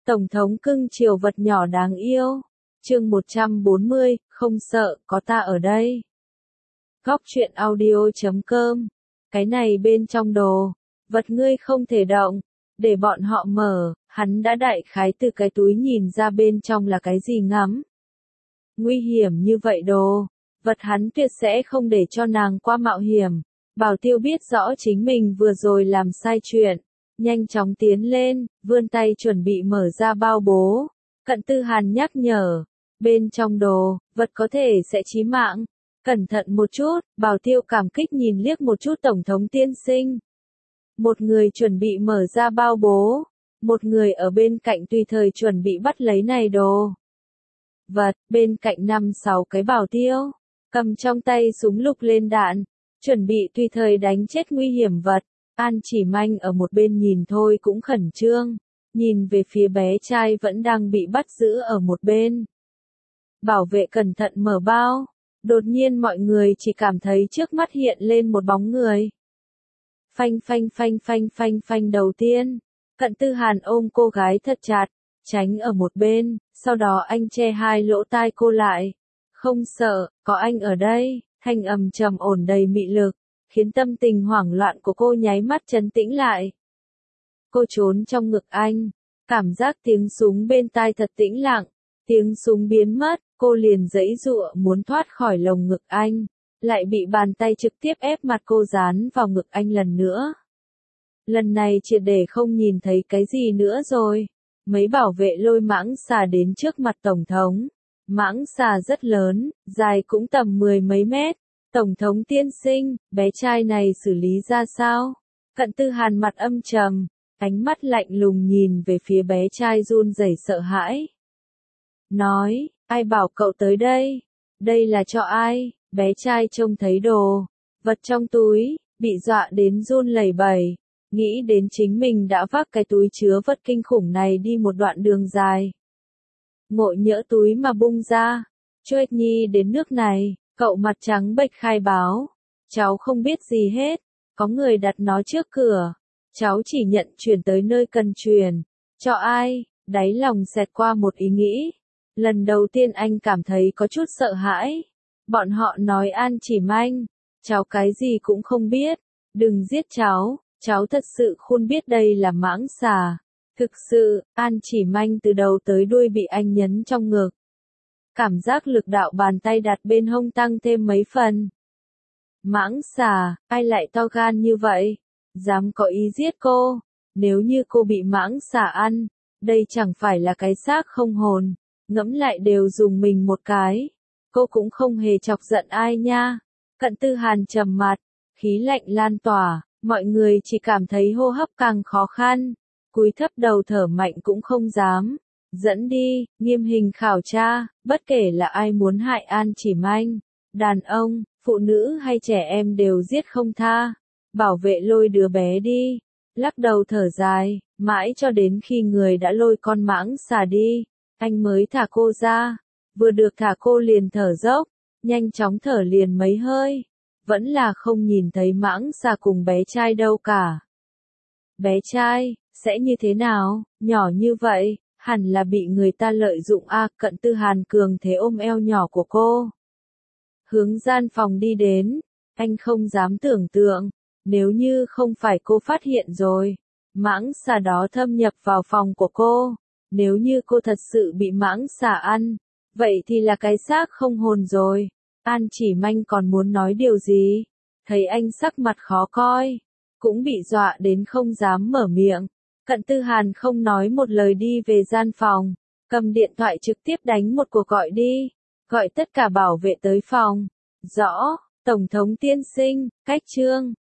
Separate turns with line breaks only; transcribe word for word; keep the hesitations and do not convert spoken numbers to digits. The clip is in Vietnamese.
Tổng thống cưng chiều vật nhỏ đáng yêu. Chương một trăm bốn mươi, không sợ, có ta ở đây. Góc truyện audio chấm com. Cái này bên trong đồ, vật ngươi không thể động, để bọn họ mở, hắn đã đại khái từ cái túi nhìn ra bên trong là cái gì ngắm. Nguy hiểm như vậy đồ, vật hắn tuyệt sẽ không để cho nàng qua mạo hiểm. Bảo Tiêu biết rõ chính mình vừa rồi làm sai chuyện, nhanh chóng tiến lên, vươn tay chuẩn bị mở ra bao bố. Cận Tư Hàn nhắc nhở, bên trong đồ, vật có thể sẽ chí mạng. Cẩn thận một chút, Bảo Tiêu cảm kích nhìn liếc một chút Tổng thống tiên sinh. Một người chuẩn bị mở ra bao bố, một người ở bên cạnh tùy thời chuẩn bị bắt lấy này đồ. Vật, bên cạnh năm sáu cái Bảo Tiêu, cầm trong tay súng lục lên đạn, chuẩn bị tùy thời đánh chết nguy hiểm vật. An Chỉ Manh ở một bên nhìn thôi cũng khẩn trương, nhìn về phía bé trai vẫn đang bị bắt giữ ở một bên. Bảo vệ cẩn thận mở bao, đột nhiên mọi người chỉ cảm thấy trước mắt hiện lên một bóng người. Phanh phanh phanh phanh phanh phanh đầu tiên, Cận Tư Hàn ôm cô gái thật chặt, tránh ở một bên, sau đó anh che hai lỗ tai cô lại. Không sợ, có anh ở đây, thanh âm trầm ổn đầy mị lực, khiến tâm tình hoảng loạn của cô nháy mắt trấn tĩnh lại. Cô trốn trong ngực anh, cảm giác tiếng súng bên tai thật tĩnh lặng, tiếng súng biến mất, cô liền giãy giụa muốn thoát khỏi lồng ngực anh, lại bị bàn tay trực tiếp ép mặt cô dán vào ngực anh lần nữa. Lần này triệt để không nhìn thấy cái gì nữa rồi. Mấy bảo vệ lôi mãng xà đến trước mặt Tổng thống. Mãng xà rất lớn, dài cũng tầm mười mấy mét. Tổng thống tiên sinh, bé trai này xử lý ra sao? Cận Tư Hàn mặt âm trầm, ánh mắt lạnh lùng nhìn về phía bé trai run rẩy sợ hãi. Nói, ai bảo cậu tới đây? Đây là cho ai? Bé trai trông thấy đồ, vật trong túi, bị dọa đến run lẩy bẩy, nghĩ đến chính mình đã vác cái túi chứa vật kinh khủng này đi một đoạn đường dài. Ngộ nhỡ túi mà bung ra, Chuết Nhi đến nước này, cậu mặt trắng bệch khai báo, cháu không biết gì hết, có người đặt nó trước cửa, cháu chỉ nhận chuyển tới nơi cần chuyển, cho ai, đáy lòng xẹt qua một ý nghĩ. Lần đầu tiên anh cảm thấy có chút sợ hãi. Bọn họ nói An Chỉ Manh, cháu cái gì cũng không biết, đừng giết cháu, cháu thật sự không biết đây là mãng xà. Thực sự, An Chỉ Manh từ đầu tới đuôi bị anh nhấn trong ngực. Cảm giác lực đạo bàn tay đặt bên hông tăng thêm mấy phần. Mãng xà, ai lại to gan như vậy? Dám có ý giết cô? Nếu như cô bị mãng xà ăn, đây chẳng phải là cái xác không hồn. Ngẫm lại đều dùng mình một cái. Cô cũng không hề chọc giận ai nha. Cận Tư Hàn trầm mặt, khí lạnh lan tỏa, mọi người chỉ cảm thấy hô hấp càng khó khăn. Cúi thấp đầu thở mạnh cũng không dám. Dẫn đi, nghiêm hình khảo tra, bất kể là ai muốn hại An Chỉ Manh, đàn ông, phụ nữ hay trẻ em đều giết không tha. Bảo vệ lôi đứa bé đi, lắc đầu thở dài, mãi cho đến khi người đã lôi con mãng xà đi, anh mới thả cô ra. Vừa được thả cô liền thở dốc, nhanh chóng thở liền mấy hơi, vẫn là không nhìn thấy mãng xà cùng bé trai đâu cả. Bé trai, sẽ như thế nào, nhỏ như vậy, hẳn là bị người ta lợi dụng a. Cận Tư Hàn cường thế ôm eo nhỏ của cô, hướng gian phòng đi đến. Anh không dám tưởng tượng, nếu như không phải cô phát hiện rồi, mãng xà đó thâm nhập vào phòng của cô, nếu như cô thật sự bị mãng xà ăn, vậy thì là cái xác không hồn rồi. An Chỉ Manh còn muốn nói điều gì, thấy anh sắc mặt khó coi, cũng bị dọa đến không dám mở miệng. Cận Tư Hàn không nói một lời đi về gian phòng, cầm điện thoại trực tiếp đánh một cuộc gọi đi, gọi tất cả bảo vệ tới phòng. Rõ, Tổng thống tiên sinh, cách trương.